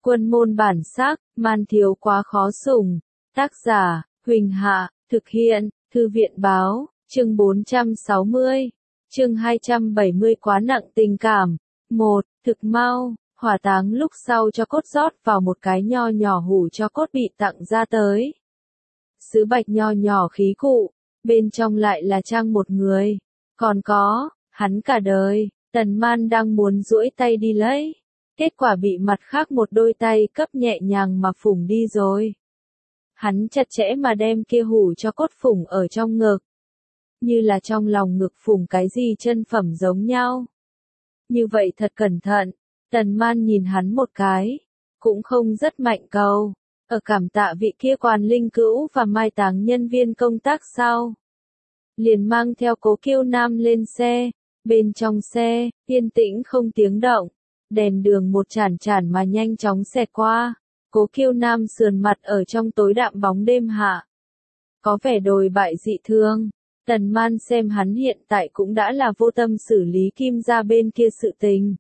Quân môn bản sắc, man thiếu quá khó sủng. Tác giả, Huỳnh Hạ, thực hiện, Thư viện báo, chương 460, chương 270 quá nặng tình cảm. 1. Thực mau, hỏa táng lúc sau cho cốt rót vào một cái nho nhỏ hũ cho cốt bị tặng ra tới. Sứ bạch nho nhỏ khí cụ, bên trong lại là trang một người. Còn có, hắn cả đời, Tần Man đang muốn duỗi tay đi lấy. Kết quả bị mặt khác một đôi tay cấp nhẹ nhàng mà phủng đi rồi. Hắn chặt chẽ mà đem kia hũ cho cốt phủng ở trong ngực. Như là trong lòng ngực phủng cái gì chân phẩm giống nhau. Như vậy thật cẩn thận, Tần Man nhìn hắn một cái. Cũng không rất mạnh cầu. Ở cảm tạ vị kia quan linh cữu và mai táng nhân viên công tác sau. Liền mang theo Cố Kiêu Nam lên xe. Bên trong xe, yên tĩnh không tiếng động. Đèn đường một chản chản mà nhanh chóng xẹt qua. Cố Kiêu Nam sườn mặt ở trong tối đạm bóng đêm hạ. Có vẻ đồi bại dị thương. Tần Man xem hắn hiện tại cũng đã là vô tâm xử lý Kim gia bên kia sự tình.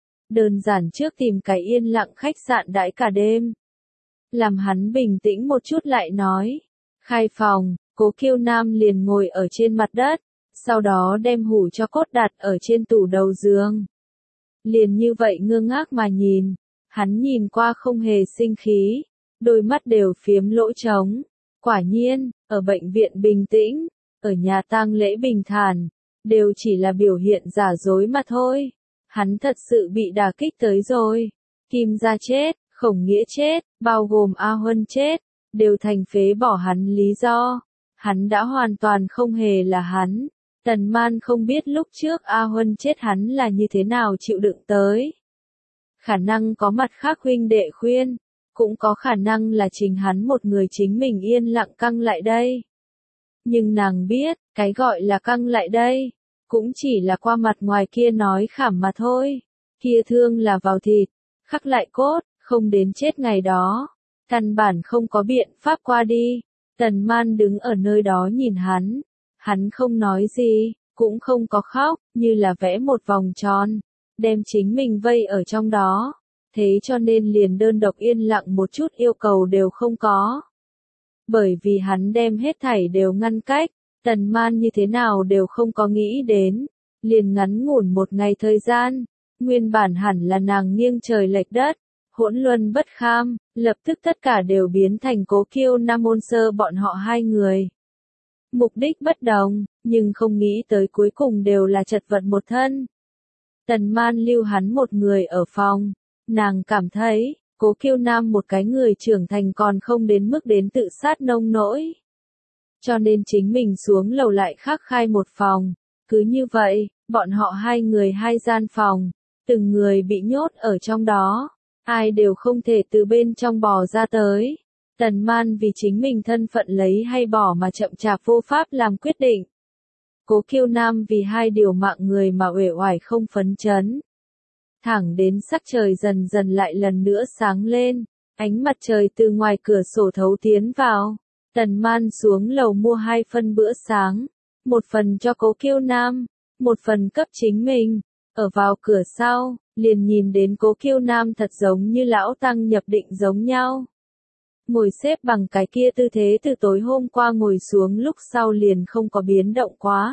Đơn giản trước tìm cái yên lặng khách sạn đãi cả đêm. Làm hắn bình tĩnh một chút lại nói. Khai phòng, Cố Kiêu Nam liền ngồi ở trên mặt đất. Sau đó đem hũ cho cốt đặt ở trên tủ đầu giường. Liền như vậy ngơ ngác mà nhìn. Hắn nhìn qua không hề sinh khí. Đôi mắt đều phiếm lỗ trống. Quả nhiên, ở bệnh viện bình tĩnh. Ở nhà tang lễ bình thản. Đều chỉ là biểu hiện giả dối mà thôi. Hắn thật sự bị đả kích tới rồi. Kim gia chết, Khổng Nghĩa chết, bao gồm A Huân chết. Đều thành phế bỏ hắn lý do. Hắn đã hoàn toàn không hề là hắn. Tần Man không biết lúc trước A Huân chết hắn là như thế nào chịu đựng tới. Khả năng có mặt khác huynh đệ khuyên, cũng có khả năng là chính hắn một người chính mình yên lặng căng lại đây. Nhưng nàng biết, cái gọi là căng lại đây, cũng chỉ là qua mặt ngoài kia nói khảm mà thôi. Kia thương là vào thịt, khắc lại cốt, không đến chết ngày đó. Căn bản không có biện pháp qua đi. Tần Man đứng ở nơi đó nhìn hắn. Hắn không nói gì, cũng không có khóc, như là vẽ một vòng tròn, đem chính mình vây ở trong đó. Thế cho nên liền đơn độc yên lặng một chút yêu cầu đều không có. Bởi vì hắn đem hết thảy đều ngăn cách, Tần Man như thế nào đều không có nghĩ đến. Liền ngắn ngủn một ngày thời gian, nguyên bản hẳn là nàng nghiêng trời lệch đất, hỗn luân bất kham, lập tức tất cả đều biến thành Cố Kiêu Nam Môn Sơ bọn họ hai người. Mục đích bất đồng, nhưng không nghĩ tới cuối cùng đều là chật vật một thân. Tần Man lưu hắn một người ở phòng. Nàng cảm thấy, Cố Kiêu Nam một cái người trưởng thành còn không đến mức đến tự sát nông nỗi. Cho nên chính mình xuống lầu lại khác khai một phòng. Cứ như vậy, bọn họ hai người hai gian phòng. Từng người bị nhốt ở trong đó. Ai đều không thể từ bên trong bò ra tới. Tần Man vì chính mình thân phận lấy hay bỏ mà chậm chạp vô pháp làm quyết định. Cố Kiêu Nam vì hai điều mạng người mà uể oải không phấn chấn. Thẳng đến sắc trời dần dần lại lần nữa sáng lên, ánh mặt trời từ ngoài cửa sổ thấu tiến vào. Tần Man xuống lầu mua 2 phần bữa sáng, một phần cho Cố Kiêu Nam, một phần cấp chính mình. Ở vào cửa sau, liền nhìn đến Cố Kiêu Nam thật giống như lão tăng nhập định giống nhau. Ngồi xếp bằng cái kia tư thế từ tối hôm qua ngồi xuống lúc sau liền không có biến động quá.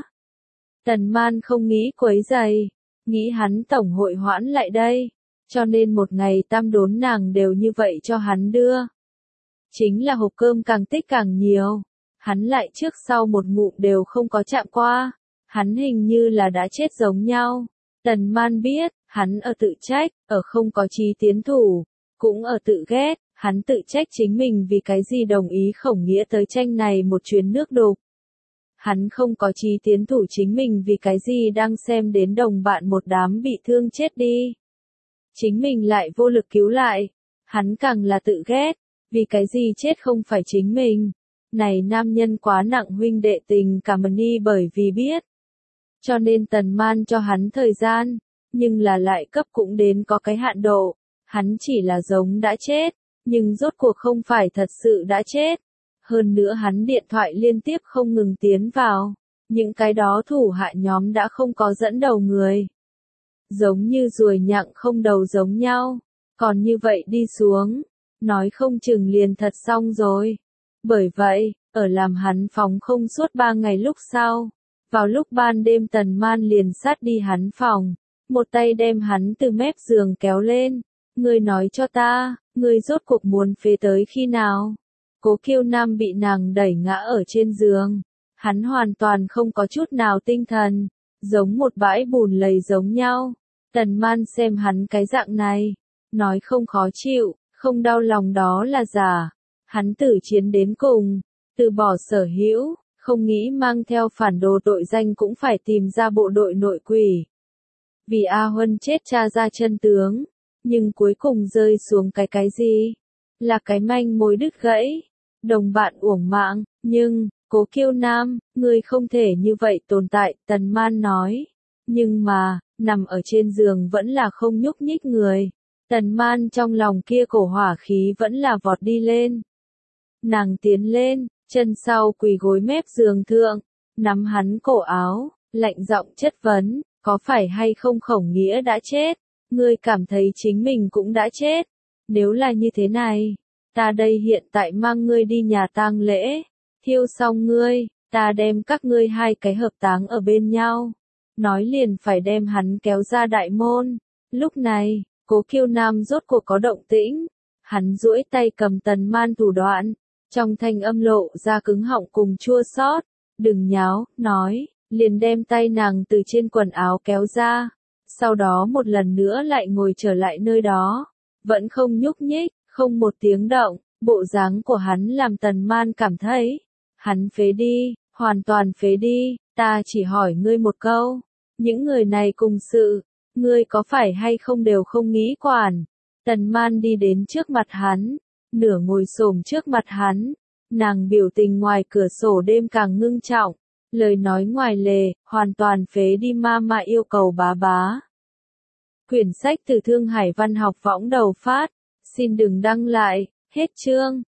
Tần Man không nghĩ quấy giày, nghĩ hắn tổng hội hoãn lại đây, cho nên một ngày tam đốn nàng đều như vậy cho hắn đưa. Chính là hộp cơm càng tích càng nhiều, hắn lại trước sau một ngụm đều không có chạm qua, hắn hình như là đã chết giống nhau. Tần Man biết, hắn ở tự trách, ở không có chí tiến thủ, cũng ở tự ghét. Hắn tự trách chính mình vì cái gì đồng ý Khổng Nghĩa tới tranh này một chuyến nước đục. Hắn không có chí tiến thủ chính mình vì cái gì đang xem đến đồng bạn một đám bị thương chết đi. Chính mình lại vô lực cứu lại. Hắn càng là tự ghét, vì cái gì chết không phải chính mình. Này nam nhân quá nặng huynh đệ tình cảm ni bởi vì biết. Cho nên Tần Man cho hắn thời gian, nhưng là lại cấp cũng đến có cái hạn độ. Hắn chỉ là giống đã chết. Nhưng rốt cuộc không phải thật sự đã chết. Hơn nữa hắn điện thoại liên tiếp không ngừng tiến vào. Những cái đó thủ hạ nhóm đã không có dẫn đầu người. Giống như ruồi nhặng không đầu giống nhau. còn như vậy đi xuống, nói không chừng liền thật xong rồi. Bởi vậy, ở làm hắn phóng không suốt 3 ngày lúc sau, vào lúc ban đêm Tần Man liền sát đi hắn phòng, một tay đem hắn từ mép giường kéo lên. Ngươi nói cho ta, ngươi rốt cuộc muốn phế tới khi nào? Cố Kiêu Nam bị nàng đẩy ngã ở trên giường, hắn hoàn toàn không có chút nào tinh thần, giống một bãi bùn lầy giống nhau. Tần Man xem hắn cái dạng này, nói không khó chịu, không đau lòng đó là giả. Hắn tử chiến đến cùng, từ bỏ sở hữu, không nghĩ mang theo phản đồ tội danh cũng phải tìm ra bộ đội nội quỷ. Vì A Huân chết tra ra chân tướng, nhưng cuối cùng rơi xuống cái gì? Là cái manh mối đứt gãy, đồng bạn uổng mạng, nhưng, Cố Kiêu Nam, ngươi không thể như vậy tồn tại, Tần Man nói. Nhưng mà, nằm ở trên giường vẫn là không nhúc nhích người. Tần Man trong lòng kia cổ hỏa khí vẫn là vọt đi lên. Nàng tiến lên, chân sau quỳ gối mép giường thượng, nắm hắn cổ áo, lạnh giọng chất vấn, có phải hay không Khổng Nghĩa đã chết? Ngươi cảm thấy chính mình cũng đã chết. Nếu là như thế này, ta đây hiện tại mang ngươi đi nhà tang lễ, thiêu xong ngươi, ta đem các ngươi hai cái hợp táng ở bên nhau. Nói liền phải đem hắn kéo ra đại môn. Lúc này, Cố Kiêu Nam rốt cuộc có động tĩnh, hắn duỗi tay cầm Tần Man thủ đoạn, trong thanh âm lộ ra cứng họng cùng chua xót. Đừng nháo, nói, liền đem tay nàng từ trên quần áo kéo ra, sau đó một lần nữa lại ngồi trở lại nơi đó, vẫn không nhúc nhích, không một tiếng động. Bộ dáng của hắn làm Tần Man cảm thấy, hắn phế đi, hoàn toàn phế đi. Ta chỉ hỏi ngươi một câu, những người này cùng sự, ngươi có phải hay không đều không nghĩ quản. Tần Man đi đến trước mặt hắn, nửa ngồi xổm trước mặt hắn, nàng biểu tình ngoài cửa sổ đêm càng ngưng trọng, lời nói ngoài lề, hoàn toàn phế đi ma yêu cầu bá bá. Quyển sách từ Thương Hải Văn học võng đầu phát, xin đừng đăng lại, hết chương.